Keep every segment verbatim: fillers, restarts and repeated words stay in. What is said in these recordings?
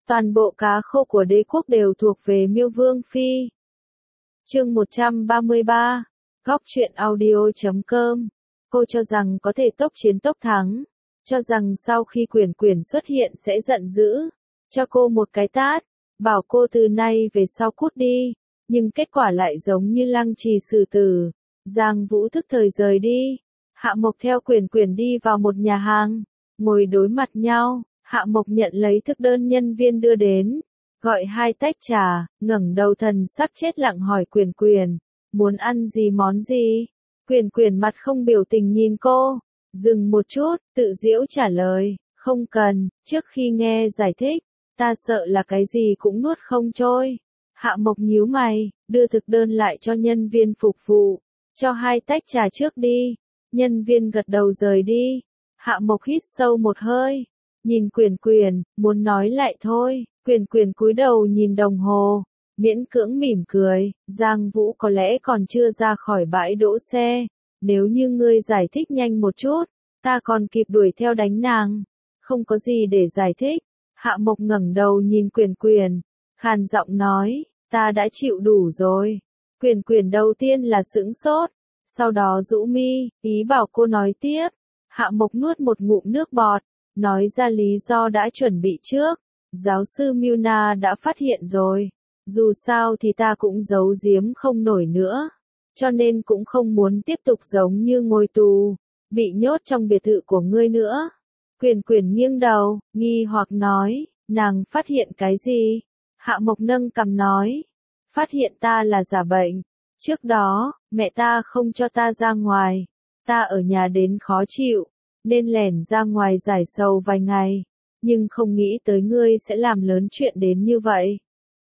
Toàn bộ cá khô của đế quốc đều thuộc về Miêu Vương Phi. Chương một trăm ba mươi ba, Góc truyện audio chấm com. Cô cho rằng có thể tốc chiến tốc thắng, cho rằng sau khi Quyển Quyển xuất hiện sẽ giận dữ, cho cô một cái tát, bảo cô từ nay về sau cút đi, nhưng kết quả lại giống như lăng trì xử tử. Giang Vũ thức thời rời đi, Hạ Mộc theo Quyển Quyển đi vào một nhà hàng, ngồi đối mặt nhau, Hạ Mộc nhận lấy thực đơn nhân viên đưa đến, gọi hai tách trà, ngẩng đầu thần sắc chết lặng hỏi Quyển Quyển, muốn ăn gì món gì? Quyển Quyển mặt không biểu tình nhìn cô, dừng một chút, tự giễu trả lời, không cần, trước khi nghe giải thích, ta sợ là cái gì cũng nuốt không trôi. Hạ Mộc nhíu mày, đưa thực đơn lại cho nhân viên phục vụ, cho hai tách trà trước đi. Nhân viên gật đầu rời đi. Hạ Mộc hít sâu một hơi, nhìn Quyển Quyển, muốn nói lại thôi. Quyển Quyển cúi đầu nhìn đồng hồ, miễn cưỡng mỉm cười, Giang Vũ có lẽ còn chưa ra khỏi bãi đỗ xe, nếu như ngươi giải thích nhanh một chút, ta còn kịp đuổi theo đánh nàng. Không có gì để giải thích. Hạ Mộc ngẩng đầu nhìn Quyển Quyển, khàn giọng nói, ta đã chịu đủ rồi. Quyển Quyển đầu tiên là sững sốt, sau đó rũ mi, ý bảo cô nói tiếp. Hạ Mộc nuốt một ngụm nước bọt, nói ra lý do đã chuẩn bị trước. Giáo sư Milna đã phát hiện rồi, dù sao thì ta cũng giấu giếm không nổi nữa, cho nên cũng không muốn tiếp tục giống như ngồi tù, bị nhốt trong biệt thự của ngươi nữa. Quyển Quyển nghiêng đầu, nghi hoặc nói, nàng phát hiện cái gì? Hạ Mộc nâng cằm nói, phát hiện ta là giả bệnh. Trước đó, mẹ ta không cho ta ra ngoài, ta ở nhà đến khó chịu, nên lẻn ra ngoài giải sầu vài ngày, nhưng không nghĩ tới ngươi sẽ làm lớn chuyện đến như vậy.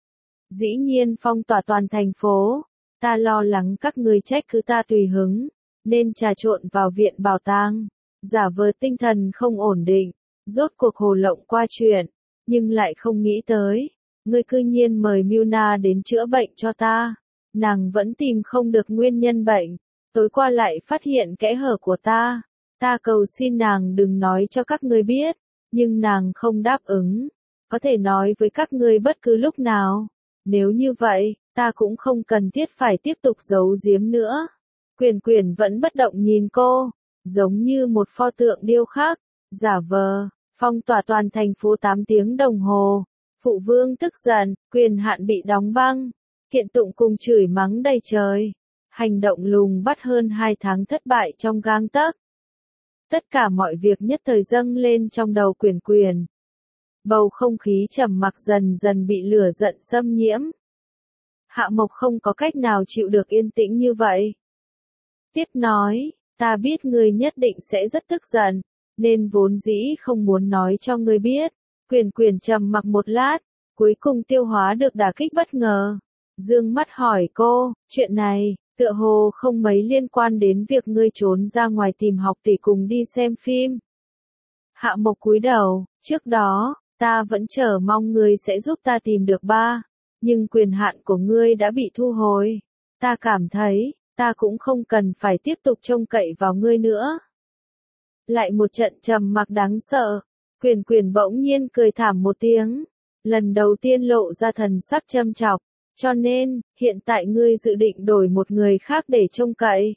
Dĩ nhiên phong tỏa toàn thành phố, ta lo lắng các ngươi trách cứ ta tùy hứng, nên trà trộn vào viện bảo tàng, giả vờ tinh thần không ổn định, rốt cuộc hồ lộng qua chuyện, nhưng lại không nghĩ tới, ngươi cư nhiên mời Milna đến chữa bệnh cho ta. Nàng vẫn tìm không được nguyên nhân bệnh, tối qua lại phát hiện kẽ hở của ta, ta cầu xin nàng đừng nói cho các ngươi biết, nhưng nàng không đáp ứng, có thể nói với các ngươi bất cứ lúc nào, nếu như vậy, ta cũng không cần thiết phải tiếp tục giấu giếm nữa. Quyển Quyển vẫn bất động nhìn cô, giống như một pho tượng điêu khắc, giả vờ, phong tỏa toàn thành phố tám tiếng đồng hồ, phụ vương tức giận, quyền hạn bị đóng băng. Kiện Tụng cùng chửi mắng đầy trời, hành động lùng bắt hơn hai tháng thất bại trong gang tấc. Tất cả mọi việc nhất thời dâng lên trong đầu Quyển Quyển. Bầu không khí trầm mặc dần dần bị lửa giận xâm nhiễm. Hạ Mộc không có cách nào chịu được yên tĩnh như vậy. Tiếp nói, ta biết ngươi nhất định sẽ rất tức giận, nên vốn dĩ không muốn nói cho ngươi biết. Quyển Quyển trầm mặc một lát, cuối cùng tiêu hóa được đả kích bất ngờ. Dương mắt hỏi cô, chuyện này, tựa hồ không mấy liên quan đến việc ngươi trốn ra ngoài tìm học tỷ cùng đi xem phim. Hạ Mộc cúi đầu, trước đó, ta vẫn chờ mong ngươi sẽ giúp ta tìm được ba, nhưng quyền hạn của ngươi đã bị thu hồi. Ta cảm thấy, ta cũng không cần phải tiếp tục trông cậy vào ngươi nữa. Lại một trận trầm mặc đáng sợ, Quyển Quyển bỗng nhiên cười thảm một tiếng, lần đầu tiên lộ ra thần sắc châm chọc. Cho nên, hiện tại ngươi dự định đổi một người khác để trông cậy.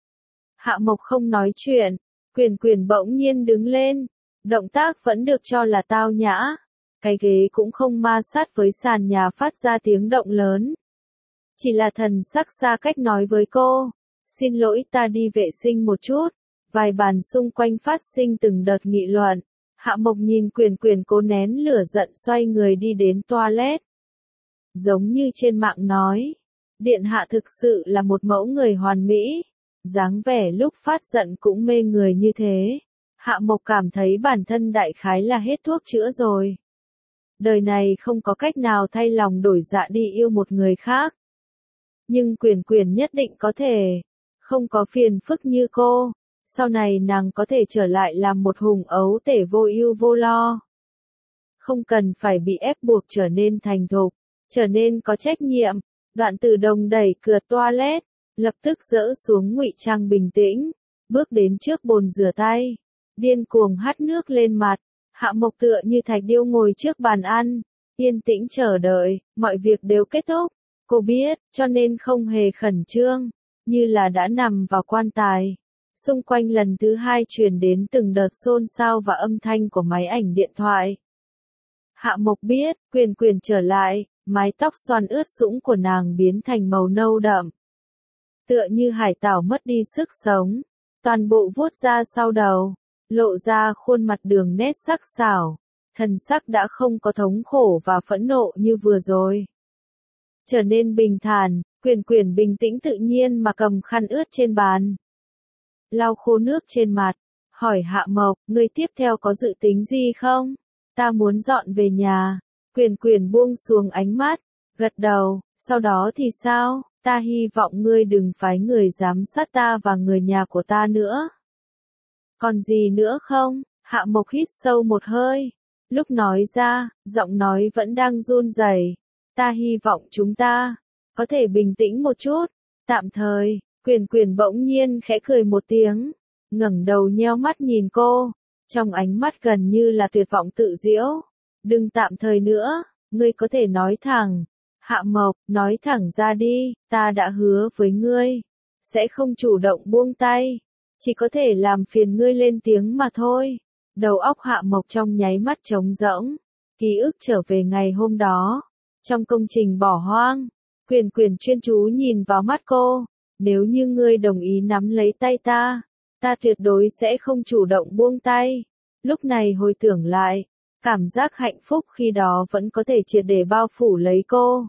Hạ Mộc không nói chuyện, Quyển Quyển bỗng nhiên đứng lên, động tác vẫn được cho là tao nhã, cái ghế cũng không ma sát với sàn nhà phát ra tiếng động lớn. Chỉ là thần sắc xa cách nói với cô, xin lỗi ta đi vệ sinh một chút, vài bàn xung quanh phát sinh từng đợt nghị luận. Hạ Mộc nhìn Quyển Quyển cố nén lửa giận xoay người đi đến toilet. Giống như trên mạng nói, điện hạ thực sự là một mẫu người hoàn mỹ, dáng vẻ lúc phát giận cũng mê người như thế. Hạ Mộc cảm thấy bản thân đại khái là hết thuốc chữa rồi. Đời này không có cách nào thay lòng đổi dạ đi yêu một người khác. Nhưng Quyển Quyển nhất định có thể, không có phiền phức như cô, sau này nàng có thể trở lại làm một hùng ấu tể vô ưu vô lo. Không cần phải bị ép buộc trở nên thành thục, trở nên có trách nhiệm. Đoạn Tử Đồng đẩy cửa toilet, lập tức dỡ xuống ngụy trang bình tĩnh, bước đến trước bồn rửa tay, điên cuồng hắt nước lên mặt. Hạ Mộc tựa như thạch điêu ngồi trước bàn ăn, Yên tĩnh chờ đợi, mọi việc đều kết thúc. Cô biết, cho nên không hề khẩn trương, như là đã nằm vào quan tài. Xung quanh lần thứ hai truyền đến từng đợt xôn xao và âm thanh của máy ảnh điện thoại. Hạ Mộc biết, Quyền Quyền trở lại, mái tóc xoăn ướt sũng của nàng biến thành màu nâu đậm. Tựa như hải tảo mất đi sức sống, toàn bộ vuốt ra sau đầu, lộ ra khuôn mặt đường nét sắc sảo, thần sắc đã không có thống khổ và phẫn nộ như vừa rồi. Trở nên bình thản, Quyền Quyền bình tĩnh tự nhiên mà cầm khăn ướt trên bàn. Lau khô nước trên mặt, hỏi Hạ Mộc, ngươi tiếp theo có dự tính gì không? Ta muốn dọn về nhà. Quyền Quyền buông xuống ánh mắt, gật đầu, sau đó thì sao? Ta hy vọng ngươi đừng phái người giám sát ta và người nhà của ta nữa. Còn gì nữa không? Hạ Mộc hít sâu một hơi. Lúc nói ra, giọng nói vẫn đang run rẩy. Ta hy vọng chúng ta có thể bình tĩnh một chút. Tạm thời, Quyền Quyền bỗng nhiên khẽ cười một tiếng, ngẩng đầu nheo mắt nhìn cô, trong ánh mắt gần như là tuyệt vọng tự giễu. Đừng tạm thời nữa, ngươi có thể nói thẳng. Hạ Mộc, nói thẳng ra đi, ta đã hứa với ngươi, sẽ không chủ động buông tay, chỉ có thể làm phiền ngươi lên tiếng mà thôi. Đầu óc Hạ Mộc trong nháy mắt trống rỗng, ký ức trở về ngày hôm đó, trong công trình bỏ hoang. Quyền Quyền chuyên chú nhìn vào mắt cô, nếu như ngươi đồng ý nắm lấy tay ta, ta tuyệt đối sẽ không chủ động buông tay. Lúc này hồi tưởng lại, cảm giác hạnh phúc khi đó vẫn có thể triệt để bao phủ lấy cô.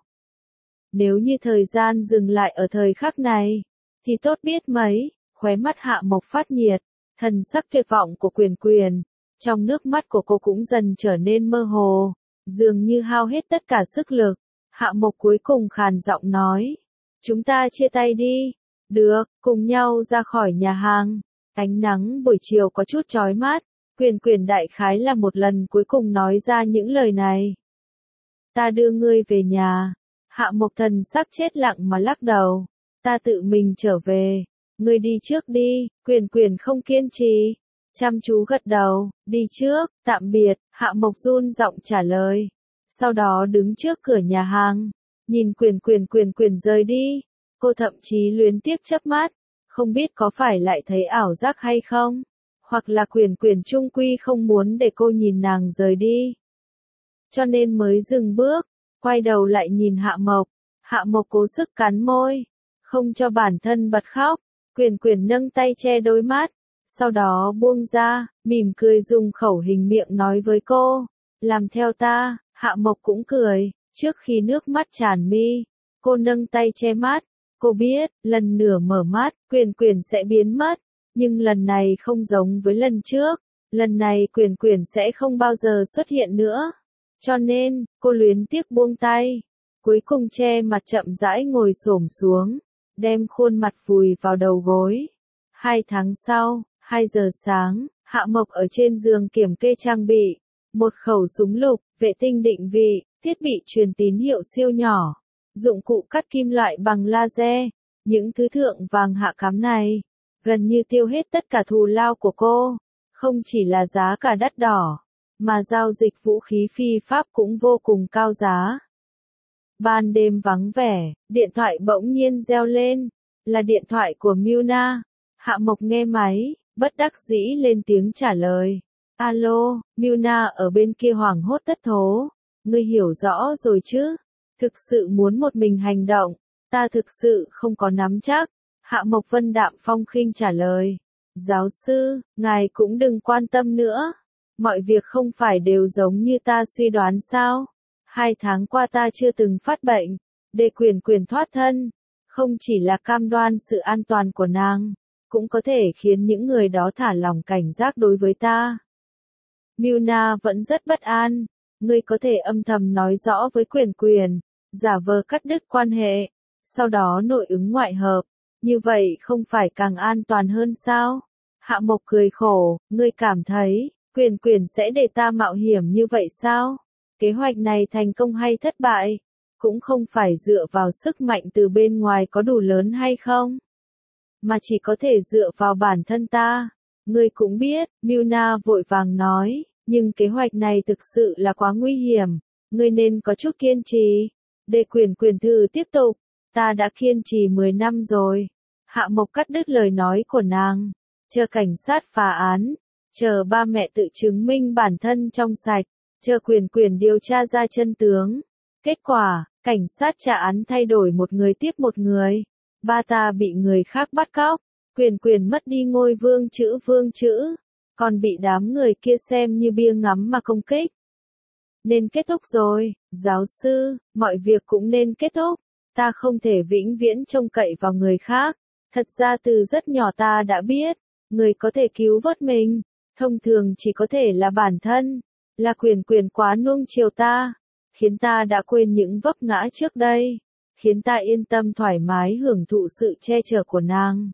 Nếu như thời gian dừng lại ở thời khắc này, thì tốt biết mấy. Khóe mắt Hạ Mộc phát nhiệt, thần sắc tuyệt vọng của Quyền Quyền, trong nước mắt của cô cũng dần trở nên mơ hồ, dường như hao hết tất cả sức lực. Hạ Mộc cuối cùng khàn giọng nói, chúng ta chia tay đi. Được, cùng nhau ra khỏi nhà hàng. Ánh nắng buổi chiều có chút chói mắt, Quyền Quyền đại khái là một lần cuối cùng nói ra những lời này. Ta đưa ngươi về nhà. Hạ Mộc thần sắc chết lặng mà lắc đầu. Ta tự mình trở về. Ngươi đi trước đi. Quyền Quyền không kiên trì, chăm chú gật đầu, đi trước, tạm biệt. Hạ Mộc run giọng trả lời. Sau đó đứng trước cửa nhà hàng, nhìn Quyền Quyền Quyền Quyền rời đi. Cô thậm chí luyến tiếc chớp mắt, không biết có phải lại thấy ảo giác hay không, hoặc là Quyền Quyền chung quy không muốn để cô nhìn nàng rời đi, cho nên mới dừng bước, quay đầu lại nhìn Hạ Mộc. Hạ Mộc cố sức cắn môi, không cho bản thân bật khóc. Quyền Quyền nâng tay che đôi mắt, sau đó buông ra, mỉm cười dùng khẩu hình miệng nói với cô, làm theo ta. Hạ Mộc cũng cười, trước khi nước mắt tràn mi, cô nâng tay che mắt. Cô biết, lần nửa mở mắt, Quyền Quyền sẽ biến mất, nhưng lần này không giống với lần trước, lần này Quyền Quyền sẽ không bao giờ xuất hiện nữa. Cho nên, cô luyến tiếc buông tay, cuối cùng che mặt chậm rãi ngồi xổm xuống, đem khuôn mặt vùi vào đầu gối. Hai tháng sau, hai giờ sáng, Hạ Mộc ở trên giường kiểm kê trang bị, một khẩu súng lục, vệ tinh định vị, thiết bị truyền tín hiệu siêu nhỏ, dụng cụ cắt kim loại bằng laser. Những thứ thượng vàng hạ cám này, gần như tiêu hết tất cả thù lao của cô. Không chỉ là giá cả đắt đỏ, mà giao dịch vũ khí phi pháp cũng vô cùng cao giá. Ban đêm vắng vẻ, điện thoại bỗng nhiên reo lên, là điện thoại của Muna. Hạ Mộc nghe máy, bất đắc dĩ lên tiếng trả lời. Alo, Muna ở bên kia hoảng hốt thất thố. Ngươi hiểu rõ rồi chứ? Thực sự muốn một mình hành động, ta thực sự không có nắm chắc. Hạ Mộc vân đạm phong khinh trả lời. Giáo sư, ngài cũng đừng quan tâm nữa. Mọi việc không phải đều giống như ta suy đoán sao? Hai tháng qua ta chưa từng phát bệnh, để Quyền Quyền thoát thân. Không chỉ là cam đoan sự an toàn của nàng, cũng có thể khiến những người đó thả lỏng cảnh giác đối với ta. Muna vẫn rất bất an. Ngươi có thể âm thầm nói rõ với Quyền Quyền, giả vờ cắt đứt quan hệ, sau đó nội ứng ngoại hợp, như vậy không phải càng an toàn hơn sao? Hạ Mộc cười khổ, ngươi cảm thấy, Quyền Quyền sẽ để ta mạo hiểm như vậy sao? Kế hoạch này thành công hay thất bại, cũng không phải dựa vào sức mạnh từ bên ngoài có đủ lớn hay không, mà chỉ có thể dựa vào bản thân ta. Ngươi cũng biết, Muna vội vàng nói, nhưng kế hoạch này thực sự là quá nguy hiểm. ngươi nên có chút kiên trì. Đề Quyền Quyền thử tiếp tục, ta đã kiên trì mười năm rồi. Hạ Mộc cắt đứt lời nói của nàng, chờ cảnh sát phá án, chờ ba mẹ tự chứng minh bản thân trong sạch, chờ Quyền Quyền điều tra ra chân tướng. Kết quả, cảnh sát trả án thay đổi một người tiếp một người. Ba ta bị người khác bắt cóc, Quyền Quyền mất đi ngôi vương chữ vương chữ, còn bị đám người kia xem như bia ngắm mà công kích. Nên kết thúc rồi, giáo sư, mọi việc cũng nên kết thúc. Ta không thể vĩnh viễn trông cậy vào người khác. Thật ra từ rất nhỏ ta đã biết, người có thể cứu vớt mình, thông thường chỉ có thể là bản thân. Là Quyền Quyền quá nuông chiều ta, khiến ta đã quên những vấp ngã trước đây, khiến ta yên tâm thoải mái hưởng thụ sự che chở của nàng.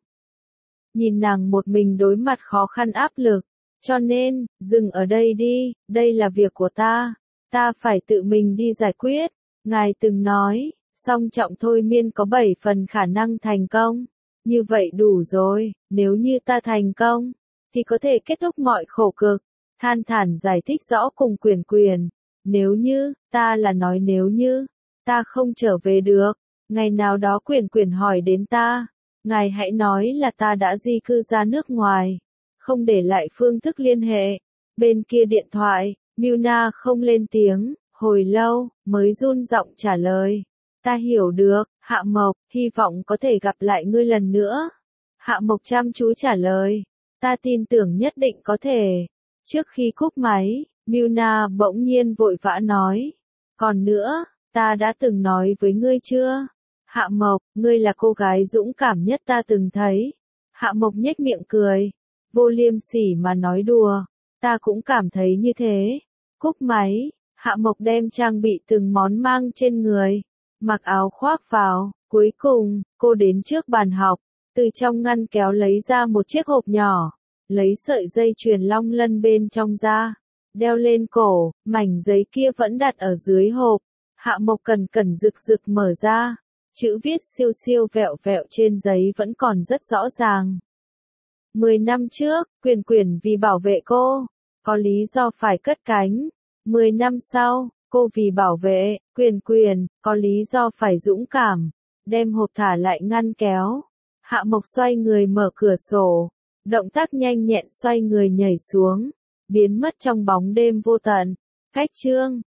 Nhìn nàng một mình đối mặt khó khăn áp lực, cho nên, dừng ở đây đi, đây là việc của ta, ta phải tự mình đi giải quyết. Ngài từng nói, song trọng thôi miên có bảy phần khả năng thành công, như vậy đủ rồi, nếu như ta thành công, thì có thể kết thúc mọi khổ cực. Than thản giải thích rõ cùng Quyền Quyền, nếu như, ta là nói nếu như, ta không trở về được, ngày nào đó Quyền Quyền hỏi đến ta, ngài hãy nói là ta đã di cư ra nước ngoài, không để lại phương thức liên hệ. Bên kia điện thoại, Milna không lên tiếng, hồi lâu, mới run giọng trả lời. Ta hiểu được, Hạ Mộc, hy vọng có thể gặp lại ngươi lần nữa. Hạ Mộc chăm chú trả lời, ta tin tưởng nhất định có thể. Trước khi cúp máy, Milna bỗng nhiên vội vã nói, còn nữa, ta đã từng nói với ngươi chưa? Hạ Mộc, ngươi là cô gái dũng cảm nhất ta từng thấy. Hạ Mộc nhếch miệng cười, vô liêm sỉ mà nói đùa, ta cũng cảm thấy như thế. Cúp máy, Hạ Mộc đem trang bị từng món mang trên người, mặc áo khoác vào, cuối cùng, cô đến trước bàn học, từ trong ngăn kéo lấy ra một chiếc hộp nhỏ, lấy sợi dây chuyền long lân bên trong ra, đeo lên cổ, mảnh giấy kia vẫn đặt ở dưới hộp. Hạ Mộc cẩn cẩn rực rực mở ra, chữ viết siêu siêu vẹo vẹo trên giấy vẫn còn rất rõ ràng. Mười năm trước, Quyền Quyền vì bảo vệ cô, có lý do phải cất cánh. Mười năm sau, cô vì bảo vệ Quyền Quyền, có lý do phải dũng cảm, đem hộp thả lại ngăn kéo. Hạ Mộc xoay người mở cửa sổ, động tác nhanh nhẹn xoay người nhảy xuống, biến mất trong bóng đêm vô tận. Cách chương